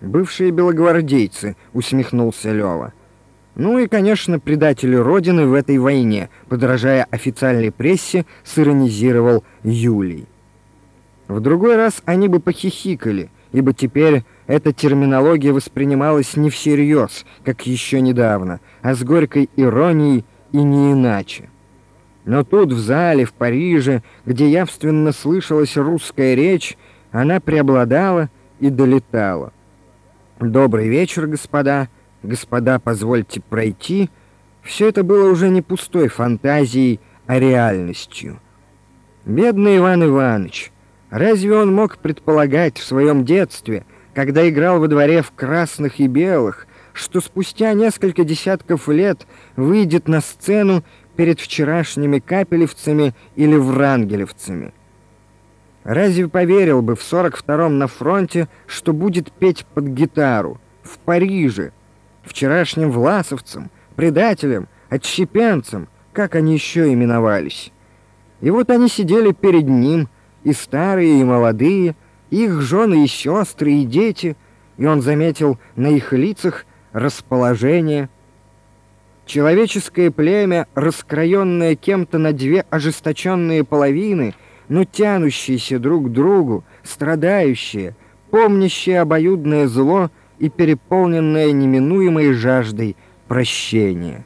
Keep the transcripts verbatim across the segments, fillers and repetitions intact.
«Бывшие белогвардейцы», — усмехнулся Лёва. «Ну и, конечно, предатели Родины в этой войне», — подражая официальной прессе, сиронизировал Юлий. В другой раз они бы похихикали, ибо теперь эта терминология воспринималась не всерьез, как еще недавно, а с горькой иронией и не иначе. Но тут, в зале, в Париже, где явственно слышалась русская речь, она преобладала и долетала. «Добрый вечер, господа! Господа, позвольте пройти!» Все это было уже не пустой фантазией, а реальностью. Бедный Иван Иванович! Разве он мог предполагать в своем детстве, когда играл во дворе в красных и белых, что спустя несколько десятков лет выйдет на сцену перед вчерашними капелевцами или врангелевцами? Разве поверил бы в сорок втором на фронте, что будет петь под гитару в Париже вчерашним власовцам, предателям, отщепенцам, как они еще именовались? И вот они сидели перед ним, и старые, и молодые, их жены и сестры, и дети, и он заметил на их лицах расположение. Человеческое племя, раскроенное кем-то на две ожесточенные половины, но тянущиеся друг к другу, страдающие, помнящие обоюдное зло и переполненное неминуемой жаждой прощения.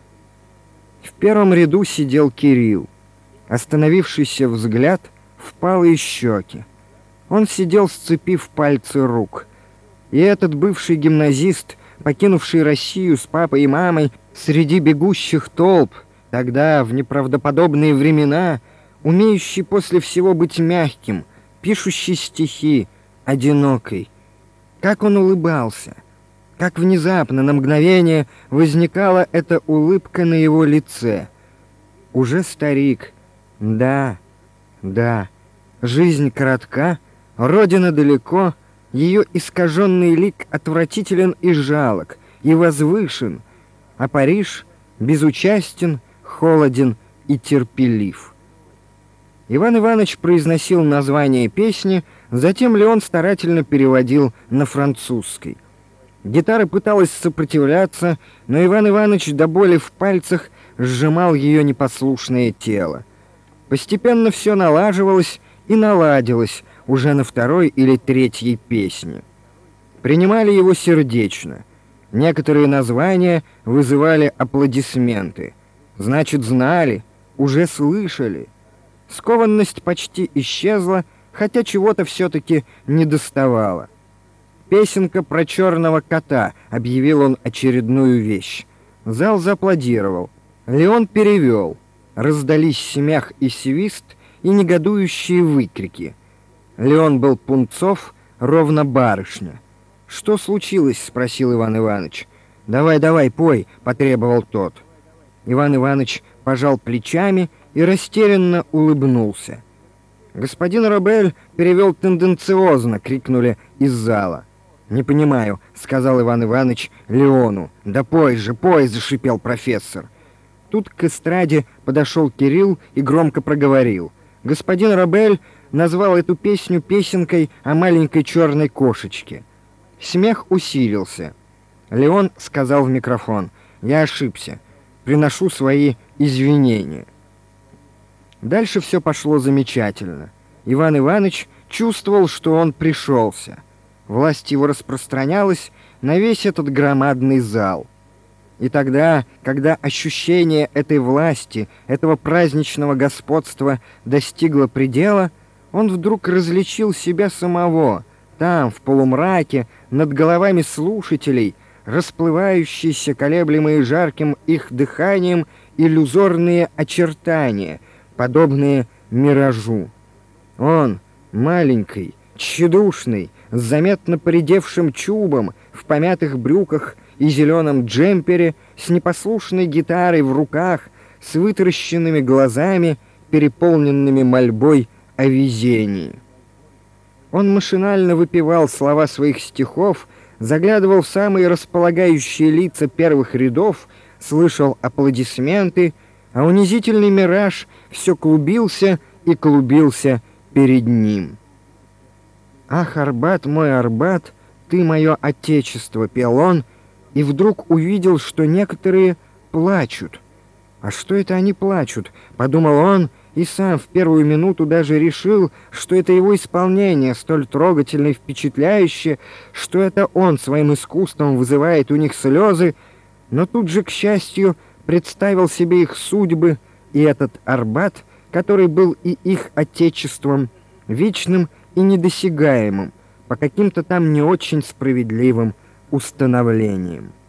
В первом ряду сидел Кирилл. Остановившийся взгляд, впалые щеки. Он сидел, сцепив пальцы рук. И этот бывший гимназист, покинувший Россию с папой и мамой среди бегущих толп, тогда, в неправдоподобные времена, умеющий после всего быть мягким, пишущий стихи, одинокий. Как он улыбался! Как внезапно, на мгновение, возникала эта улыбка на его лице. Уже старик. Да, да. Жизнь коротка, Родина далеко, ее искаженный лик отвратителен и жалок, и возвышен, а Париж безучастен, холоден и терпелив. Иван Иванович произносил название песни, затем Леон старательно переводил на французский. Гитара пыталась сопротивляться, но Иван Иванович до боли в пальцах сжимал ее непослушное тело. Постепенно все налаживалось и наладилось уже на второй или третьей песне. Принимали его сердечно. Некоторые названия вызывали аплодисменты. Значит, знали, уже слышали. Скованность почти исчезла, хотя чего-то все-таки недоставало. «Песенка про черного кота», — объявил он очередную вещь. Зал зааплодировал. Леон перевел. Раздались смех и свист, и негодующие выкрики. Леон был пунцов, ровно барышня. «Что случилось?» — спросил Иван Иванович. «Давай, давай, пой», — потребовал тот. Иван Иванович пожал плечами и растерянно улыбнулся. «Господин Робель перевел тенденциозно», — крикнули из зала. «Не понимаю», — сказал Иван Иванович Леону. «Да пой же, пой!» — зашипел профессор. Тут к эстраде подошел Кирилл и громко проговорил. Господин Робель назвал эту песню песенкой о маленькой черной кошечке. Смех усилился. Леон сказал в микрофон: «Я ошибся. Приношу свои извинения». Дальше все пошло замечательно. Иван Иванович чувствовал, что он пришелся. Власть его распространялась на весь этот громадный зал. И тогда, когда ощущение этой власти, этого праздничного господства достигло предела, он вдруг различил себя самого, там, в полумраке, над головами слушателей, расплывающиеся, колеблемые жарким их дыханием, иллюзорные очертания, подобные миражу. Он, маленький, тщедушный, с заметно поредевшим чубом, в помятых брюках и зеленом джемпере, с непослушной гитарой в руках, с вытаращенными глазами, переполненными мольбой о везении. Он машинально выпевал слова своих стихов, заглядывал в самые располагающие лица первых рядов, слышал аплодисменты, а унизительный мираж все клубился и клубился перед ним. «Ах, Арбат, мой Арбат, «Ты мое отечество», — пел он, и вдруг увидел, что некоторые плачут. «А что это они плачут?» — подумал он, и сам в первую минуту даже решил, что это его исполнение столь трогательно и впечатляющее, что это он своим искусством вызывает у них слезы, но тут же, к счастью, представил себе их судьбы и этот Арбат, который был и их отечеством, вечным и недосягаемым, по каким-то там не очень справедливым установлениям.